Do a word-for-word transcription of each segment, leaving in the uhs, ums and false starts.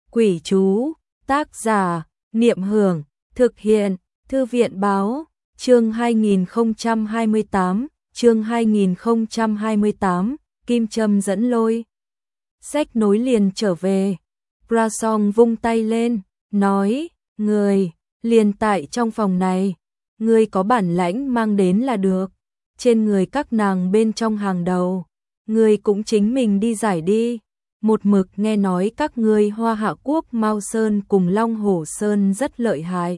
Quỷ chú, tác giả, Niệm Hưởng, thực hiện, Thư viện báo, chương hai nghìn không trăm hai mươi tám, chương hai nghìn không trăm hai mươi tám, Kim Châm dẫn lôi. Sách nối liền trở về, Prasong vung tay lên, nói, người, liền tại trong phòng này, người có bản lãnh mang đến là được, trên người các nàng bên trong hàng đầu, người cũng chính mình đi giải đi. Một mực nghe nói các ngươi Hoa Hạ Quốc Mao Sơn cùng Long Hổ Sơn rất lợi hại.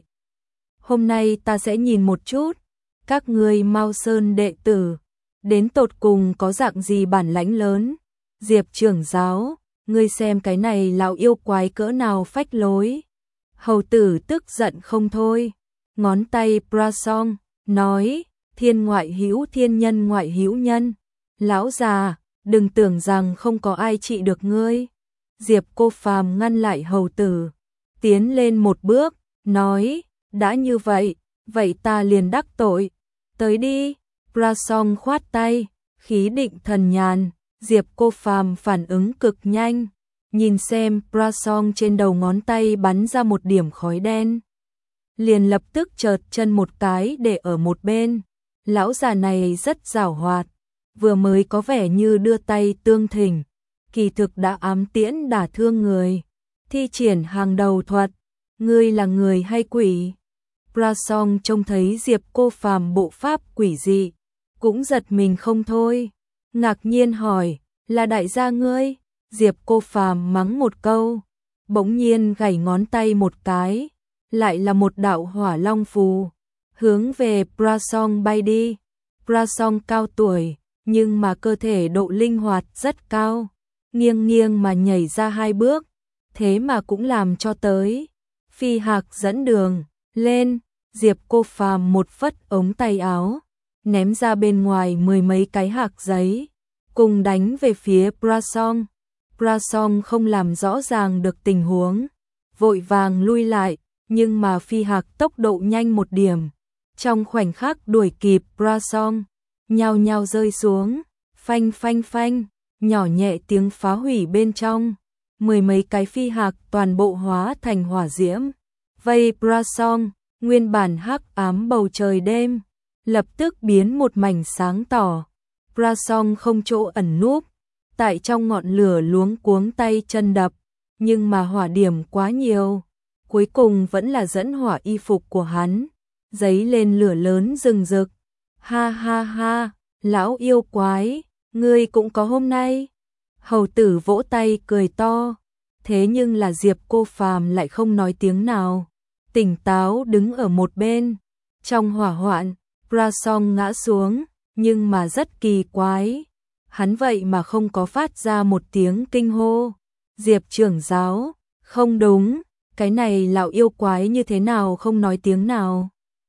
Hôm nay ta sẽ nhìn một chút, các ngươi Mao Sơn đệ tử, đến tột cùng có dạng gì bản lãnh lớn. Diệp trưởng giáo, ngươi xem cái này lão yêu quái cỡ nào phách lối. Hầu tử tức giận không thôi, ngón tay Prasong, nói, thiên ngoại hữu thiên nhân ngoại hữu nhân. Lão già, đừng tưởng rằng không có ai trị được ngươi. Diệp Cô Phàm ngăn lại hầu tử, tiến lên một bước, nói, đã như vậy, vậy ta liền đắc tội. Tới đi, Prasong khoát tay, khí định thần nhàn. Diệp Cô Phàm phản ứng cực nhanh, nhìn xem Prasong trên đầu ngón tay bắn ra một điểm khói đen. Liền lập tức chợt chân một cái để ở một bên. Lão già này rất giàu hoạt, vừa mới có vẻ như đưa tay tương thỉnh, kỳ thực đã ám tiễn đả thương người, thi triển hàng đầu thuật. Ngươi là người hay quỷ? Prasong trông thấy Diệp Cô Phàm bộ pháp quỷ dị, cũng giật mình không thôi, ngạc nhiên hỏi, là đại gia ngươi? Diệp Cô Phàm mắng một câu, bỗng nhiên gảy ngón tay một cái, lại là một đạo hỏa long phù, hướng về Prasong bay đi. Prasong cao tuổi, nhưng mà cơ thể độ linh hoạt rất cao, nghiêng nghiêng mà nhảy ra hai bước, thế mà cũng làm cho tới. Phi Hạc dẫn đường, lên, Diệp Cô Phàm một phất ống tay áo, ném ra bên ngoài mười mấy cái hạc giấy, cùng đánh về phía Prasong. Prasong không làm rõ ràng được tình huống, vội vàng lui lại, nhưng mà Phi Hạc tốc độ nhanh một điểm, trong khoảnh khắc đuổi kịp Prasong, nhao nhao rơi xuống, phanh phanh phanh, nhỏ nhẹ tiếng phá hủy bên trong, mười mấy cái phi hạc toàn bộ hóa thành hỏa diễm, vây Prasong. Nguyên bản hắc ám bầu trời đêm, lập tức biến một mảnh sáng tỏ. Prasong không chỗ ẩn núp, tại trong ngọn lửa luống cuống tay chân đập, nhưng mà hỏa điểm quá nhiều, cuối cùng vẫn là dẫn hỏa y phục của hắn, giấy lên lửa lớn rừng rực. Ha ha ha, lão yêu quái, ngươi cũng có hôm nay. Hầu tử vỗ tay cười to, thế nhưng là Diệp Cô Phàm lại không nói tiếng nào, tỉnh táo đứng ở một bên. Trong hỏa hoạn, Prasong ngã xuống, nhưng mà rất kỳ quái, hắn vậy mà không có phát ra một tiếng kinh hô. Diệp trưởng giáo, không đúng, cái này lão yêu quái như thế nào không nói tiếng nào?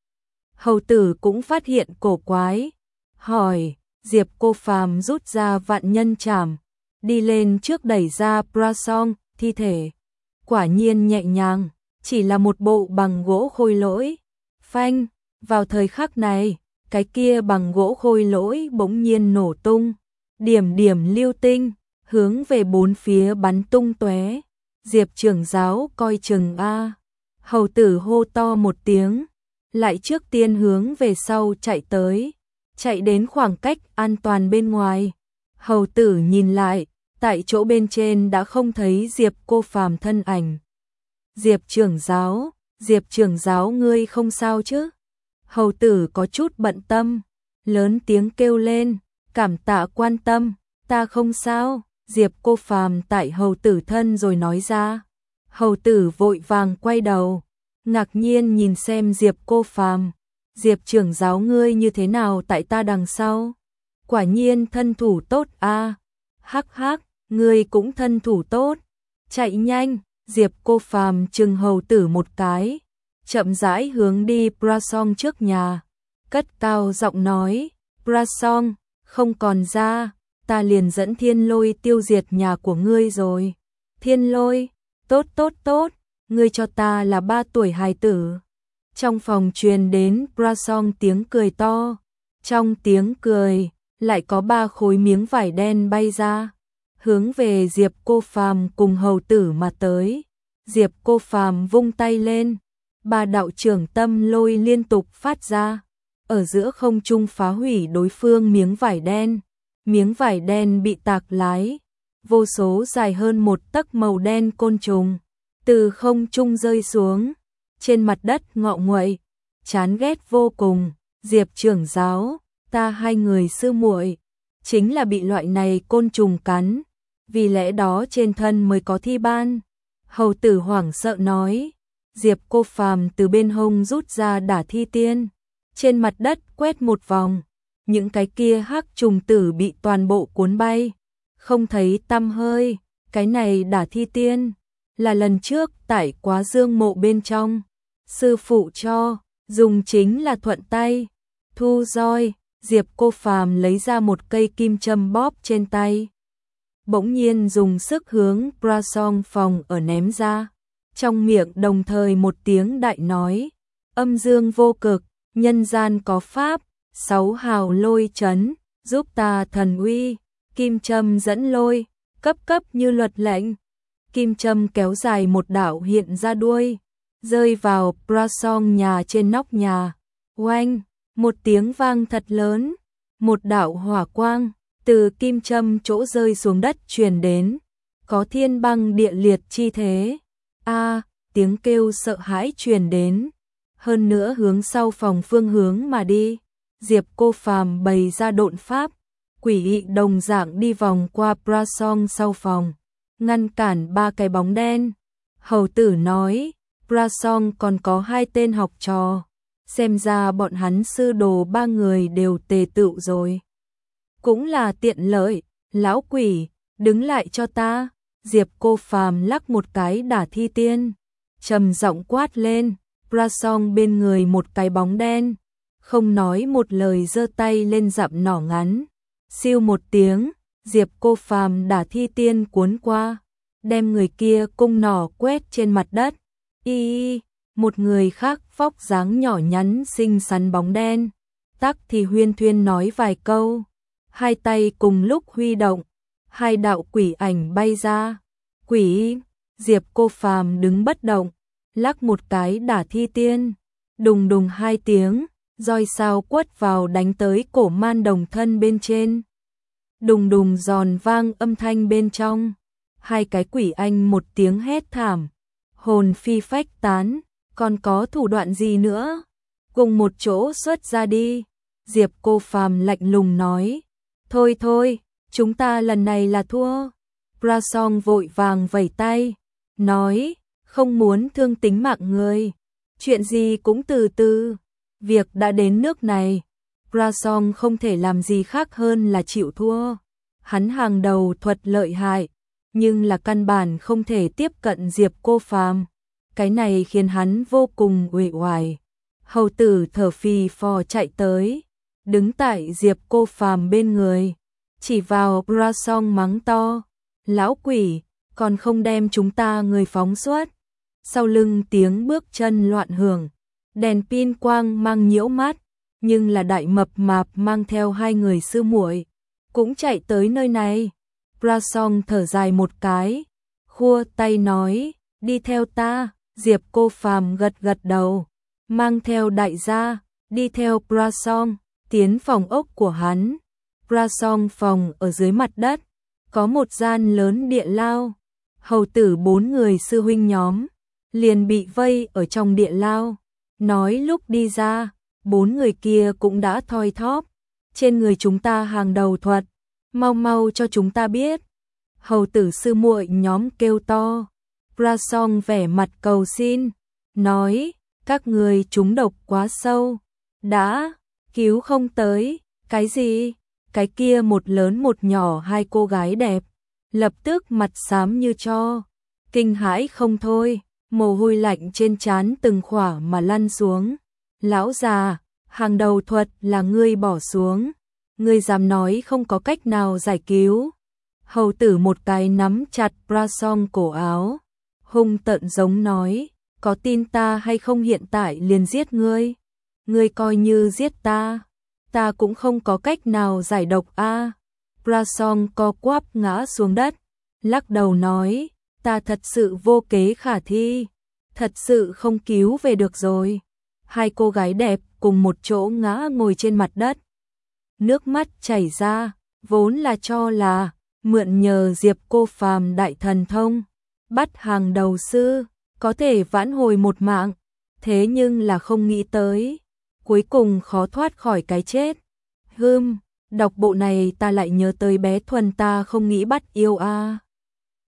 Hầu tử cũng phát hiện cổ quái, hỏi. Diệp Cô Phàm rút ra vạn nhân trảm, đi lên trước đẩy ra Prasong, thi thể quả nhiên nhẹ nhàng, chỉ là một bộ bằng gỗ khôi lỗi. Phanh, vào thời khắc này, cái kia bằng gỗ khôi lỗi bỗng nhiên nổ tung, điểm điểm lưu tinh hướng về bốn phía bắn tung tóe. Diệp trưởng giáo coi chừng a. Hầu tử hô to một tiếng, lại trước tiên hướng về sau chạy tới, chạy đến khoảng cách an toàn bên ngoài. Hầu tử nhìn lại, tại chỗ bên trên đã không thấy Diệp Cô Phàm thân ảnh. Diệp trưởng giáo, Diệp trưởng giáo ngươi không sao chứ? Hầu tử có chút bận tâm, lớn tiếng kêu lên, cảm tạ quan tâm, ta không sao. Diệp Cô Phàm tại hầu tử thân rồi nói ra. Hầu tử vội vàng quay đầu, ngạc nhiên nhìn xem Diệp Cô Phàm. Diệp trưởng giáo ngươi như thế nào tại ta đằng sau? Quả nhiên thân thủ tốt a. Hắc hắc, ngươi cũng thân thủ tốt. Chạy nhanh, Diệp Cô Phàm chừng hầu tử một cái, chậm rãi hướng đi Prasong trước nhà, cất cao giọng nói, Prasong, không còn ra, ta liền dẫn Thiên Lôi tiêu diệt nhà của ngươi rồi. Thiên Lôi, tốt tốt tốt, ngươi cho ta là ba tuổi hài tử. Trong phòng truyền đến Prasong tiếng cười to, trong tiếng cười lại có ba khối miếng vải đen bay ra, hướng về Diệp Cô Phàm cùng hầu tử mà tới. Diệp Cô Phàm vung tay lên, ba đạo trưởng tâm lôi liên tục phát ra, ở giữa không trung phá hủy đối phương miếng vải đen. Miếng vải đen bị tạc lái, vô số dài hơn một tấc màu đen côn trùng từ không trung rơi xuống, trên mặt đất ngọ nguậy, chán ghét vô cùng. Diệp trưởng giáo, ta hai người sư muội chính là bị loại này côn trùng cắn, vì lẽ đó trên thân mới có thi ban. Hầu tử hoảng sợ nói. Diệp Cô Phàm từ bên hông rút ra đả thi tiên, trên mặt đất quét một vòng, những cái kia hắc trùng tử bị toàn bộ cuốn bay, không thấy tăm hơi. Cái này đả thi tiên là lần trước tại Quá Dương mộ bên trong sư phụ cho, dùng chính là thuận tay. Thu roi, Diệp Cô Phàm lấy ra một cây kim châm bóp trên tay, bỗng nhiên dùng sức hướng Prasong phòng ở ném ra, trong miệng đồng thời một tiếng đại nói, âm dương vô cực, nhân gian có pháp, sáu hào lôi chấn, giúp ta thần uy. Kim châm dẫn lôi, cấp cấp như luật lệnh. Kim châm kéo dài một đạo hiện ra đuôi, rơi vào Prasong nhà trên nóc nhà. Oanh, một tiếng vang thật lớn, một đạo hỏa quang từ kim châm chỗ rơi xuống đất truyền đến, có thiên băng địa liệt chi thế. A, tiếng kêu sợ hãi truyền đến, hơn nữa hướng sau phòng phương hướng mà đi. Diệp Cô Phàm bày ra độn pháp, quỷ dị đồng dạng đi vòng qua Prasong sau phòng, ngăn cản ba cái bóng đen. Hầu tử nói, Prasong còn có hai tên học trò, xem ra bọn hắn sư đồ ba người đều tề tựu rồi. Cũng là tiện lợi, lão quỷ, đứng lại cho ta. Diệp Cô Phàm lắc một cái đả thi tiên, trầm giọng quát lên. Prasong bên người một cái bóng đen, không nói một lời giơ tay lên dặm nỏ ngắn. Siêu một tiếng, Diệp Cô Phàm đả thi tiên cuốn qua, đem người kia cung nỏ quét trên mặt đất. Y, một người khác vóc dáng nhỏ nhắn xinh xắn bóng đen, tắc thì huyên thuyên nói vài câu, hai tay cùng lúc huy động, hai đạo quỷ ảnh bay ra. Quỷ, Diệp Cô Phàm đứng bất động, lắc một cái đả thi tiên, đùng đùng hai tiếng, roi sao quất vào đánh tới cổ man đồng thân bên trên. Đùng đùng giòn vang âm thanh bên trong, hai cái quỷ anh một tiếng hét thảm, hồn phi phách tán. Còn có thủ đoạn gì nữa? Cùng một chỗ xuất ra đi. Diệp Cô Phàm lạnh lùng nói. Thôi thôi, chúng ta lần này là thua. Prasong vội vàng vẩy tay, nói, không muốn thương tính mạng người, chuyện gì cũng từ từ. Việc đã đến nước này, Prasong không thể làm gì khác hơn là chịu thua. Hắn hàng đầu thuật lợi hại, nhưng là căn bản không thể tiếp cận Diệp Cô Phàm. Cái này khiến hắn vô cùng uể oải. Hầu tử thở phì phò chạy tới, đứng tại Diệp Cô Phàm bên người, chỉ vào Prasong mắng to, lão quỷ, còn không đem chúng ta người phóng xuất. Sau lưng tiếng bước chân loạn hưởng, đèn pin quang mang nhiễu mắt, nhưng là đại mập mạp mang theo hai người sư muội cũng chạy tới nơi này. Prasong thở dài một cái, khua tay nói, đi theo ta. Diệp Cô Phàm gật gật đầu, mang theo đại gia, đi theo Prasong, tiến phòng ốc của hắn. Prasong phòng ở dưới mặt đất, có một gian lớn địa lao. Hầu tử bốn người sư huynh nhóm, liền bị vây ở trong địa lao. Nói lúc đi ra, bốn người kia cũng đã thoi thóp. Trên người chúng ta hàng đầu thuật, mau mau cho chúng ta biết. Hầu tử sư muội nhóm kêu to. Prasong vẻ mặt cầu xin, nói, các người trúng độc quá sâu, đã, cứu không tới. Cái gì? Cái kia một lớn một nhỏ hai cô gái đẹp, lập tức mặt xám như tro, kinh hãi không thôi, mồ hôi lạnh trên trán từng khỏa mà lăn xuống. Lão già, hàng đầu thuật là ngươi bỏ xuống, ngươi dám nói không có cách nào giải cứu. Hầu tử một cái nắm chặt Prasong cổ áo, hung tợn giống nói, có tin ta hay không hiện tại liền giết ngươi. Ngươi coi như giết ta, ta cũng không có cách nào giải độc a. À. Prasong co quắp ngã xuống đất, lắc đầu nói, ta thật sự vô kế khả thi, thật sự không cứu về được rồi. Hai cô gái đẹp cùng một chỗ ngã ngồi trên mặt đất. Nước mắt chảy ra, vốn là cho là mượn nhờ Diệp Cô Phàm đại thần thông, bắt hàng đầu sư, có thể vãn hồi một mạng, thế nhưng là không nghĩ tới, cuối cùng khó thoát khỏi cái chết. Hừm, đọc bộ này ta lại nhớ tới bé Thuần ta không nghĩ bắt yêu a.